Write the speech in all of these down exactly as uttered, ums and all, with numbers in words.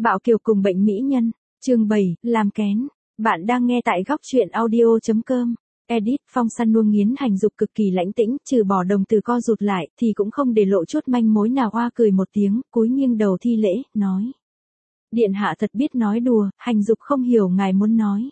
Bạo Kiều cùng bệnh mỹ nhân, chương bảy, làm kén. Bạn đang nghe tại góc truyện audio chấm com. Edit, Phong San Nuông nghiến hành dục cực kỳ lãnh tĩnh, trừ bỏ đồng từ co rụt lại, thì cũng không để lộ chút manh mối nào. Oa cười một tiếng, cúi nghiêng đầu thi lễ, nói. Điện hạ thật biết nói đùa, hành dục không hiểu ngài muốn nói.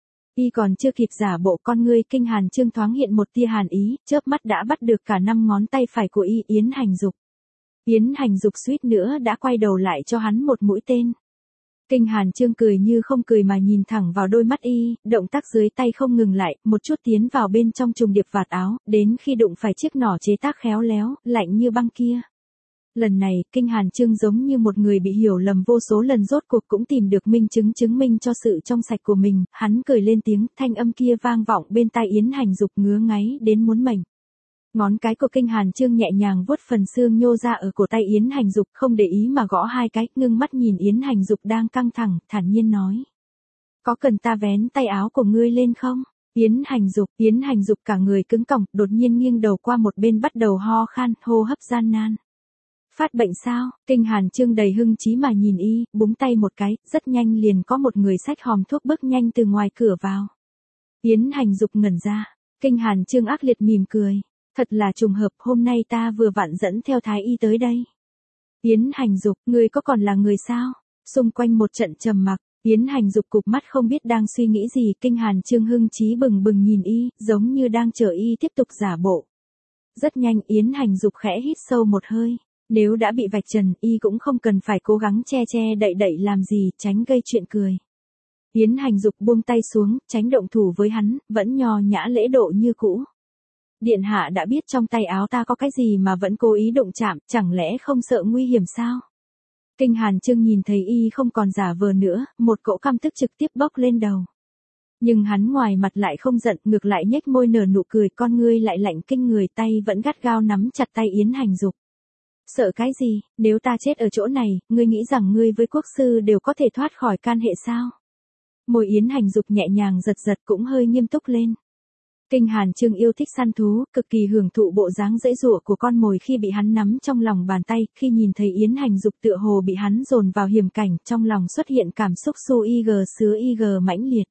Y còn chưa kịp giả bộ, con ngươi Kinh Hàn Chương thoáng hiện một tia hàn ý, chớp mắt đã bắt được cả năm ngón tay phải của Y. Yến hành dục. Yến hành dục suýt nữa đã quay đầu lại cho hắn một mũi tên. Kinh Hàn Chương cười như không cười mà nhìn thẳng vào đôi mắt Y, động tác dưới tay không ngừng lại, một chút tiến vào bên trong trùng điệp vạt áo, đến khi đụng phải chiếc nỏ chế tác khéo léo, lạnh như băng kia. Lần này, Kinh Hàn Chương giống như một người bị hiểu lầm vô số lần, rốt cuộc cũng tìm được minh chứng chứng minh cho sự trong sạch của mình. Hắn cười lên tiếng, thanh âm kia vang vọng bên tai Yến hành dục ngứa ngáy đến muốn mệnh. Ngón cái của Kinh Hàn Chương nhẹ nhàng vuốt phần xương nhô ra ở cổ tay Yến hành dục, không để ý mà gõ hai cái, ngưng mắt nhìn Yến hành dục đang căng thẳng, thản nhiên nói. Có cần ta vén tay áo của ngươi lên không? Yến hành dục, Yến hành dục cả người cứng còng, đột nhiên nghiêng đầu qua một bên bắt đầu ho khan, hô hấp gian nan. Phát bệnh sao? Kinh Hàn Chương đầy hưng chí mà nhìn Y, búng tay một cái, rất nhanh liền có một người xách hòm thuốc bước nhanh từ ngoài cửa vào. Yến hành dục ngẩn ra, Kinh Hàn Chương ác liệt mỉm cười. Thật là trùng hợp, hôm nay ta vừa vặn dẫn theo thái y tới đây. Yến hành dục, ngươi có còn là người sao? Xung quanh một trận trầm mặc, Yến hành dục cụp mắt không biết đang suy nghĩ gì. Kinh Hàn Chương hưng chí bừng bừng nhìn Y, giống như đang chờ Y tiếp tục giả bộ. Rất nhanh Yến hành dục khẽ hít sâu một hơi. Nếu đã bị vạch trần, Y cũng không cần phải cố gắng che che đậy đậy làm gì, tránh gây chuyện cười. Yến hành dục buông tay xuống, tránh động thủ với hắn, vẫn nho nhã lễ độ như cũ. Điện hạ đã biết trong tay áo ta có cái gì mà vẫn cố ý đụng chạm, chẳng lẽ không sợ nguy hiểm sao? Kinh Hàn Chương nhìn thấy Y không còn giả vờ nữa, một cỗ căm tức trực tiếp bốc lên đầu. Nhưng hắn ngoài mặt lại không giận, ngược lại nhếch môi nở nụ cười, con ngươi lại lạnh kinh người, tay vẫn gắt gao nắm chặt tay Yến hành dục. Sợ cái gì, nếu ta chết ở chỗ này, ngươi nghĩ rằng ngươi với quốc sư đều có thể thoát khỏi can hệ sao? Môi Yến hành dục nhẹ nhàng giật giật, cũng hơi nghiêm túc lên. Kinh Hàn Chương yêu thích săn thú, cực kỳ hưởng thụ bộ dáng dễ dụa của con mồi khi bị hắn nắm trong lòng bàn tay, khi nhìn thấy Yến hành dục tựa hồ bị hắn dồn vào hiểm cảnh, trong lòng xuất hiện cảm xúc su ig sứa ig mãnh liệt.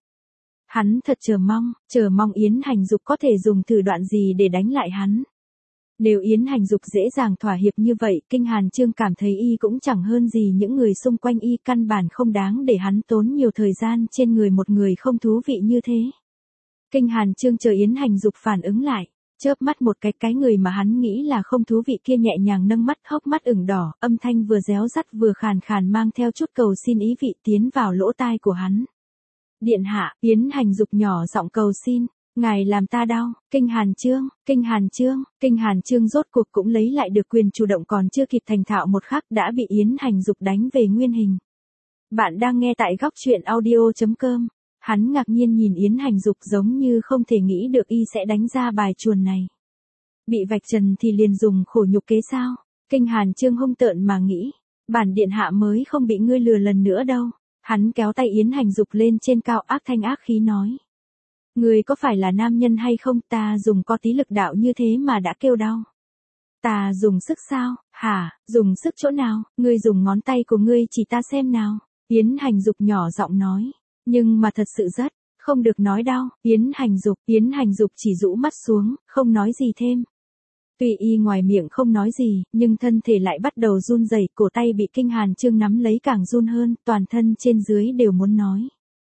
Hắn thật chờ mong, chờ mong Yến hành dục có thể dùng thủ đoạn gì để đánh lại hắn. Nếu Yến hành dục dễ dàng thỏa hiệp như vậy, Kinh Hàn Chương cảm thấy Y cũng chẳng hơn gì những người xung quanh Y, căn bản không đáng để hắn tốn nhiều thời gian trên người một người không thú vị như thế. Kinh Hàn Chương chờ Yến hành dục phản ứng lại, chớp mắt một cái, cái người mà hắn nghĩ là không thú vị kia nhẹ nhàng nâng mắt, hốc mắt ửng đỏ, âm thanh vừa réo rắt vừa khàn khàn mang theo chút cầu xin ý vị tiến vào lỗ tai của hắn. Điện hạ, Yến hành dục nhỏ giọng cầu xin, ngài làm ta đau. Kinh Hàn Chương, Kinh Hàn Chương, Kinh Hàn Chương rốt cuộc cũng lấy lại được quyền chủ động, còn chưa kịp thành thạo một khắc đã bị Yến hành dục đánh về nguyên hình. Bạn đang nghe tại góc truyện audio chấm com. Hắn ngạc nhiên nhìn Yến hành dục, giống như không thể nghĩ được Y sẽ đánh ra bài chuồn này. Bị vạch trần thì liền dùng khổ nhục kế sao? Kinh Hàn Chương hung tợn mà nghĩ, bản điện hạ mới không bị ngươi lừa lần nữa đâu. Hắn kéo tay Yến hành dục lên trên cao, ác thanh ác khí nói. Ngươi có phải là nam nhân hay không, ta dùng có tí lực đạo như thế mà đã kêu đau. Ta dùng sức sao, hả, dùng sức chỗ nào, ngươi dùng ngón tay của ngươi chỉ ta xem nào. Yến hành dục nhỏ giọng nói. Nhưng mà thật sự rất, không được nói đau. Yến hành dục, Yến hành dục chỉ rũ mắt xuống, không nói gì thêm. Tuy Y ngoài miệng không nói gì, nhưng thân thể lại bắt đầu run rẩy, cổ tay bị Kinh Hàn Chương nắm lấy càng run hơn, toàn thân trên dưới đều muốn nói.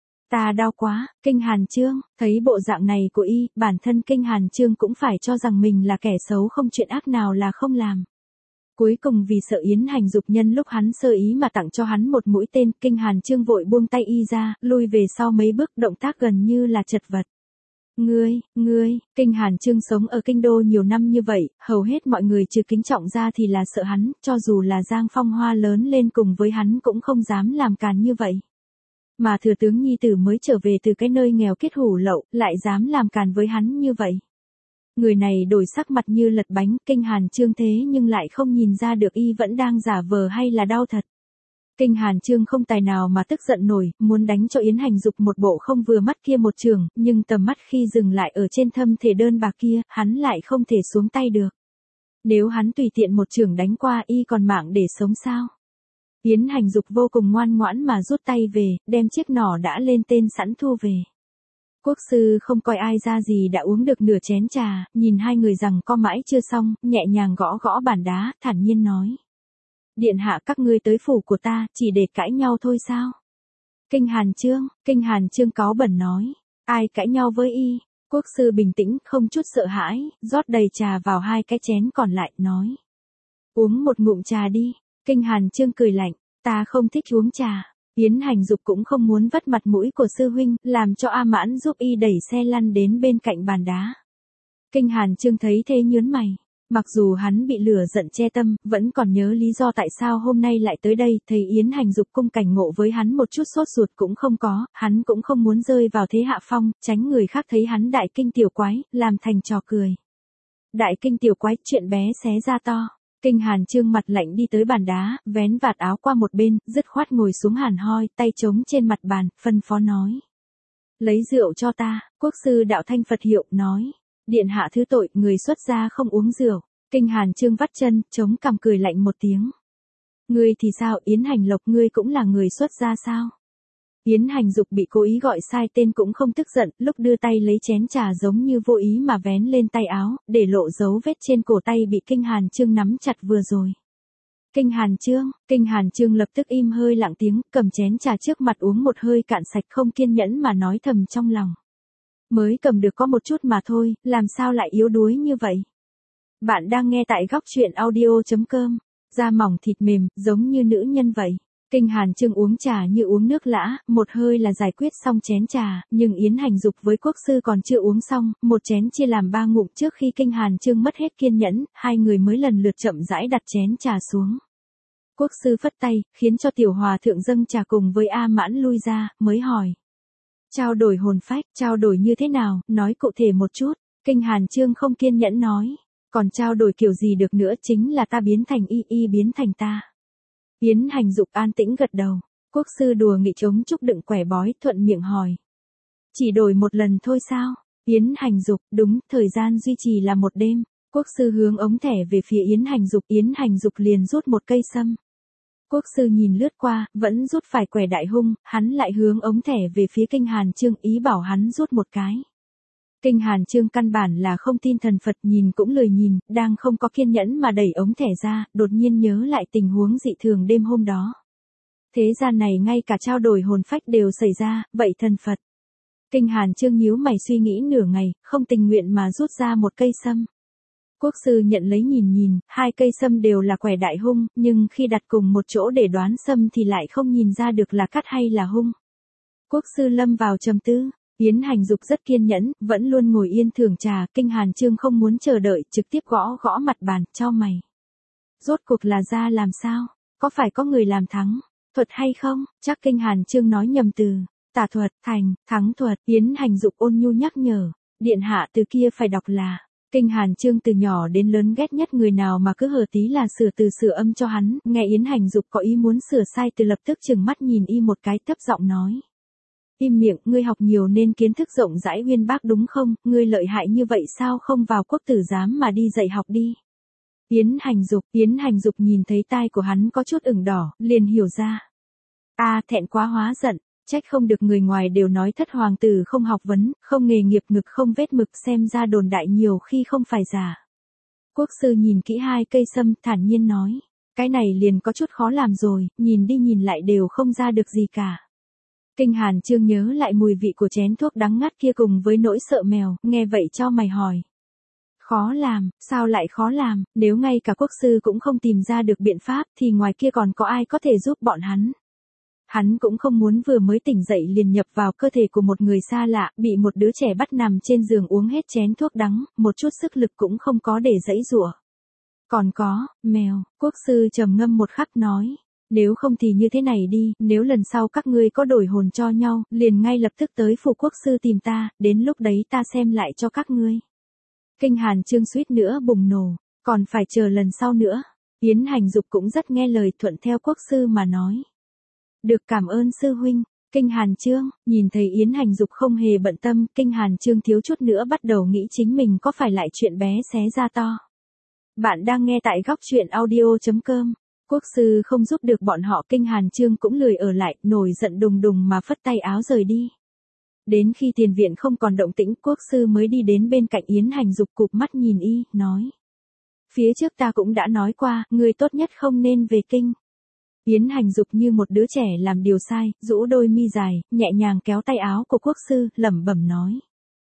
Ta đau quá. Kinh Hàn Chương, thấy bộ dạng này của Y, bản thân Kinh Hàn Chương cũng phải cho rằng mình là kẻ xấu, không chuyện ác nào là không làm. Cuối cùng vì sợ Yến hành dục nhân lúc hắn sơ ý mà tặng cho hắn một mũi tên, Kinh Hàn Chương vội buông tay Y ra, lui về sau mấy bước, động tác gần như là chật vật. Ngươi, ngươi, Kinh Hàn Chương sống ở kinh đô nhiều năm như vậy, hầu hết mọi người trừ kính trọng ra thì là sợ hắn, cho dù là Giang Phong Hoa lớn lên cùng với hắn cũng không dám làm càn như vậy. Mà thừa tướng nhi tử mới trở về từ cái nơi nghèo kiết hủ lậu, lại dám làm càn với hắn như vậy. Người này đổi sắc mặt như lật bánh, Kinh Hàn Chương thế nhưng lại không nhìn ra được Y vẫn đang giả vờ hay là đau thật. Kinh Hàn Chương không tài nào mà tức giận nổi, muốn đánh cho Yến hành dục một bộ không vừa mắt kia một trường, nhưng tầm mắt khi dừng lại ở trên thâm thể đơn bạc kia, hắn lại không thể xuống tay được. Nếu hắn tùy tiện một trường đánh qua, Y còn mạng để sống sao? Yến Hành Dục vô cùng ngoan ngoãn mà rút tay về, đem chiếc nỏ đã lên tên sẵn thu về. Quốc sư không coi ai ra gì đã uống được nửa chén trà, nhìn hai người rằng co mãi chưa xong, nhẹ nhàng gõ gõ bàn đá, thản nhiên nói. Điện hạ các ngươi tới phủ của ta, chỉ để cãi nhau thôi sao? Kinh Hàn Chương, Kinh Hàn Chương cáu bẩn nói. Ai cãi nhau với y? Quốc sư bình tĩnh, không chút sợ hãi, rót đầy trà vào hai cái chén còn lại, nói. Uống một ngụm trà đi. Kinh Hàn Chương cười lạnh, ta không thích uống trà. Yến Hành Dục cũng không muốn vất mặt mũi của sư huynh, làm cho A Mãn giúp y đẩy xe lăn đến bên cạnh bàn đá. Kinh Hàn Chương thấy thế nhớn mày. Mặc dù hắn bị lửa giận che tâm, vẫn còn nhớ lý do tại sao hôm nay lại tới đây, thấy Yến Hành Dục cung cảnh ngộ với hắn một chút sốt ruột cũng không có, hắn cũng không muốn rơi vào thế hạ phong, tránh người khác thấy hắn đại kinh tiểu quái, làm thành trò cười. Đại kinh tiểu quái, chuyện bé xé ra to. Kinh Hàn Chương mặt lạnh đi tới bàn đá, vén vạt áo qua một bên, dứt khoát ngồi xuống hàn hoi, tay trống trên mặt bàn, phân phó nói. Lấy rượu cho ta, quốc sư đạo thanh Phật hiệu, nói. Điện hạ thứ tội, người xuất gia không uống rượu. Kinh Hàn Chương vắt chân, chống cằm cười lạnh một tiếng. Ngươi thì sao, Yến Hành Lộc, ngươi cũng là người xuất gia sao? Yến Hành Dục bị cố ý gọi sai tên cũng không tức giận, lúc đưa tay lấy chén trà giống như vô ý mà vén lên tay áo, để lộ dấu vết trên cổ tay bị Kinh Hàn Chương nắm chặt vừa rồi. Kinh Hàn Chương, Kinh Hàn Chương lập tức im hơi lặng tiếng, cầm chén trà trước mặt uống một hơi cạn sạch, không kiên nhẫn mà nói thầm trong lòng. Mới cầm được có một chút mà thôi, làm sao lại yếu đuối như vậy? Bạn đang nghe tại góc truyện audio chấm com, da mỏng thịt mềm, giống như nữ nhân vậy. Kinh Hàn Chương uống trà như uống nước lã, một hơi là giải quyết xong chén trà, nhưng Yến Hành Dục với quốc sư còn chưa uống xong, một chén chia làm ba ngụm trước khi Kinh Hàn Chương mất hết kiên nhẫn, hai người mới lần lượt chậm rãi đặt chén trà xuống. Quốc sư phất tay, khiến cho tiểu hòa thượng dâng trà cùng với A Mãn lui ra, mới hỏi. Trao đổi hồn phách, trao đổi như thế nào, nói cụ thể một chút. Kinh Hàn Chương không kiên nhẫn nói. Còn trao đổi kiểu gì được nữa, chính là ta biến thành y, y biến thành ta. Yến Hành Dục an tĩnh gật đầu. Quốc sư đùa nghịch chống chúc đựng quẻ bói, thuận miệng hỏi. Chỉ đổi một lần thôi sao? Yến Hành Dục, đúng, thời gian duy trì là một đêm. Quốc sư hướng ống thẻ về phía Yến Hành Dục, Yến Hành Dục liền rút một cây sâm. Quốc sư nhìn lướt qua, vẫn rút phải quẻ đại hung, hắn lại hướng ống thẻ về phía Kinh Hàn Chương, ý bảo hắn rút một cái. Kinh Hàn Chương căn bản là không tin thần Phật, nhìn cũng lười nhìn, đang không có kiên nhẫn mà đẩy ống thẻ ra, đột nhiên nhớ lại tình huống dị thường đêm hôm đó. Thế gian này ngay cả trao đổi hồn phách đều xảy ra, vậy thần Phật. Kinh Hàn Chương nhíu mày suy nghĩ nửa ngày, không tình nguyện mà rút ra một cây sâm. Quốc sư nhận lấy nhìn nhìn, hai cây sâm đều là quẻ đại hung, nhưng khi đặt cùng một chỗ để đoán sâm thì lại không nhìn ra được là cắt hay là hung. Quốc sư lâm vào trầm tư. Yến Hành Dục rất kiên nhẫn, vẫn luôn ngồi yên thưởng trà, Kinh Hàn Chương không muốn chờ đợi, trực tiếp gõ gõ mặt bàn, chau mày. Rốt cuộc là ra làm sao? Có phải có người làm thắng? Thuật hay không? Chắc Kinh Hàn Chương nói nhầm từ. Tà thuật, thành, thắng thuật, Yến Hành Dục ôn nhu nhắc nhở. Điện hạ từ kia phải đọc là. Kinh Hàn Chương từ nhỏ đến lớn ghét nhất người nào mà cứ hờ tí là sửa từ sửa âm cho hắn, nghe Yến Hành Dục có ý muốn sửa sai từ lập tức chừng mắt nhìn y một cái, thấp giọng nói. Im miệng, ngươi học nhiều nên kiến thức rộng rãi uyên bác đúng không, ngươi lợi hại như vậy sao không vào quốc tử giám mà đi dạy học đi. Yến Hành Dục, Yến Hành Dục nhìn thấy tai của hắn có chút ửng đỏ, liền hiểu ra. A à, thẹn quá hóa giận, trách không được người ngoài đều nói thất hoàng tử không học vấn, không nghề nghiệp, ngực không vết mực, xem ra đồn đại nhiều khi không phải giả. Quốc sư nhìn kỹ hai cây sâm, thản nhiên nói, cái này liền có chút khó làm rồi, nhìn đi nhìn lại đều không ra được gì cả. Kinh Hàn Chương nhớ lại mùi vị của chén thuốc đắng ngắt kia cùng với nỗi sợ mèo, nghe vậy cho mày hỏi. Khó làm, sao lại khó làm, nếu ngay cả quốc sư cũng không tìm ra được biện pháp thì ngoài kia còn có ai có thể giúp bọn hắn. Hắn cũng không muốn vừa mới tỉnh dậy liền nhập vào cơ thể của một người xa lạ, bị một đứa trẻ bắt nằm trên giường uống hết chén thuốc đắng, một chút sức lực cũng không có để giãy giụa. Còn có, mèo, quốc sư trầm ngâm một khắc nói. Nếu không thì như thế này đi, nếu lần sau các ngươi có đổi hồn cho nhau, liền ngay lập tức tới phủ quốc sư tìm ta, đến lúc đấy ta xem lại cho các ngươi. Kinh Hàn Chương suýt nữa bùng nổ, còn phải chờ lần sau nữa. Yến Hành Dục cũng rất nghe lời, thuận theo quốc sư mà nói. Được, cảm ơn sư huynh. Kinh Hàn Chương, nhìn thấy Yến Hành Dục không hề bận tâm, Kinh Hàn Chương thiếu chút nữa bắt đầu nghĩ chính mình có phải lại chuyện bé xé ra to. Bạn đang nghe tại góc truyện audio chấm com. Quốc sư không giúp được bọn họ, Kinh Hàn Chương cũng lười ở lại, nổi giận đùng đùng mà phất tay áo rời đi. Đến khi tiền viện không còn động tĩnh, quốc sư mới đi đến bên cạnh Yến Hành Dục, cụp mắt nhìn y, nói. Phía trước ta cũng đã nói qua, ngươi tốt nhất không nên về kinh. Yến Hành Dục như một đứa trẻ làm điều sai, rũ đôi mi dài, nhẹ nhàng kéo tay áo của quốc sư, lẩm bẩm nói.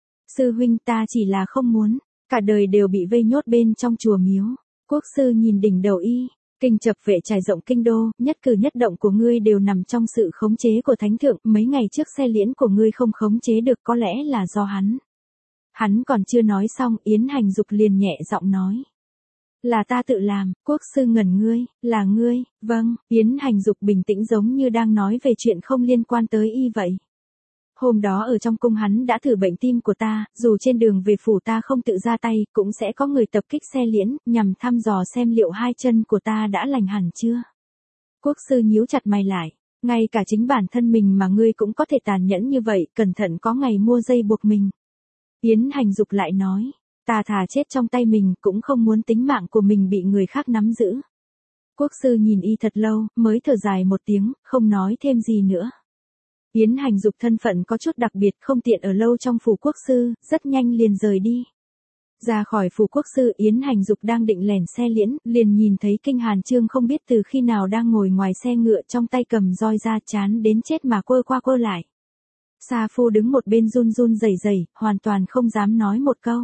Sư huynh, ta chỉ là không muốn, cả đời đều bị vây nhốt bên trong chùa miếu. Quốc sư nhìn đỉnh đầu y, kinh chập vệ trải rộng kinh đô, nhất cử nhất động của ngươi đều nằm trong sự khống chế của thánh thượng, mấy ngày trước xe liễn của ngươi không khống chế được, có lẽ là do hắn. Hắn còn chưa nói xong, Yến Hành Dục liền nhẹ giọng nói. Là ta tự làm. Quốc sư ngẩn ngươi, là ngươi, vâng. Yến Hành Dục bình tĩnh giống như đang nói về chuyện không liên quan tới y vậy. Hôm đó ở trong cung hắn đã thử bệnh tim của ta, dù trên đường về phủ ta không tự ra tay, cũng sẽ có người tập kích xe liễn, nhằm thăm dò xem liệu hai chân của ta đã lành hẳn chưa. Quốc sư nhíu chặt mày lại, ngay cả chính bản thân mình mà ngươi cũng có thể tàn nhẫn như vậy, cẩn thận có ngày mua dây buộc mình. Yến Hành Dục lại nói, ta thà chết trong tay mình, cũng không muốn tính mạng của mình bị người khác nắm giữ. Quốc sư nhìn y thật lâu, mới thở dài một tiếng, không nói thêm gì nữa. Yến Hành Dục thân phận có chút đặc biệt, không tiện ở lâu trong phủ quốc sư, rất nhanh liền rời đi. Ra khỏi phủ quốc sư, Yến Hành Dục đang định lèn xe liễn, liền nhìn thấy Kinh Hàn Chương không biết từ khi nào đang ngồi ngoài xe ngựa, trong tay cầm roi ra, chán đến chết mà quơ qua quơ lại. Sa Phu đứng một bên run run rẩy rẩy, hoàn toàn không dám nói một câu.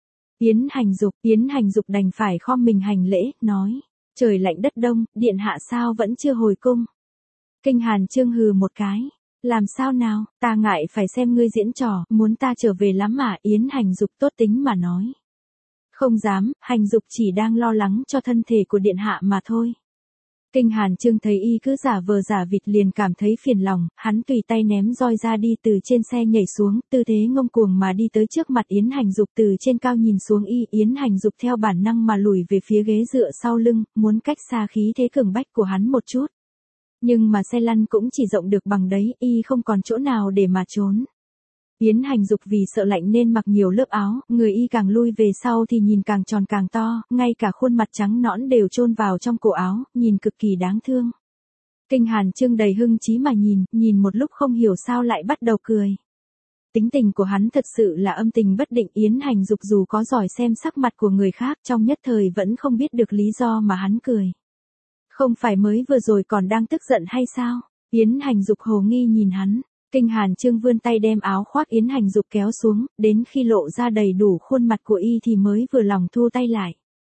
Yến Hành Dục, Yến Hành Dục đành phải khom mình hành lễ, nói, trời lạnh đất đông, điện hạ sao vẫn chưa hồi cung. Kinh Hàn Chương hừ một cái. Làm sao nào, ta ngại phải xem ngươi diễn trò, muốn ta trở về lắm mà. Yến Hành Dục tốt tính mà nói. Không dám, Hành Dục chỉ đang lo lắng cho thân thể của điện hạ mà thôi. Kinh Hàn Chương thấy y cứ giả vờ giả vịt liền cảm thấy phiền lòng, hắn tùy tay ném roi ra đi, từ trên xe nhảy xuống, tư thế ngông cuồng mà đi tới trước mặt Yến Hành Dục, từ trên cao nhìn xuống y. Yến Hành Dục theo bản năng mà lùi về phía ghế dựa sau lưng, muốn cách xa khí thế cường bách của hắn một chút. Nhưng mà xe lăn cũng chỉ rộng được bằng đấy, y không còn chỗ nào để mà trốn. Yến Hành Dục vì sợ lạnh nên mặc nhiều lớp áo, người y càng lui về sau thì nhìn càng tròn càng to, ngay cả khuôn mặt trắng nõn đều chôn vào trong cổ áo, nhìn cực kỳ đáng thương. Kinh Hàn Chương đầy hưng trí mà nhìn, nhìn một lúc không hiểu sao lại bắt đầu cười. Tính tình của hắn thật sự là âm tình bất định. Yến Hành Dục dù có giỏi xem sắc mặt của người khác, trong nhất thời vẫn không biết được lý do mà hắn cười. Không phải mới vừa rồi còn đang tức giận hay sao? Yến Hành Dục hồ nghi nhìn hắn. Kinh Hàn Chương vươn tay đem áo khoác Yến Hành Dục kéo xuống, đến khi lộ ra đầy đủ khuôn mặt của y thì mới vừa lòng thu tay lại.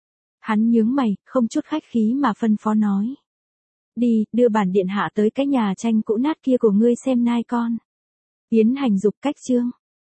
Hắn nhướng mày, không chút khách khí mà phân phó nói. Đi, đưa bản điện hạ tới cái nhà tranh cũ nát kia của ngươi xem nai con. Yến Hành Dục cách chương.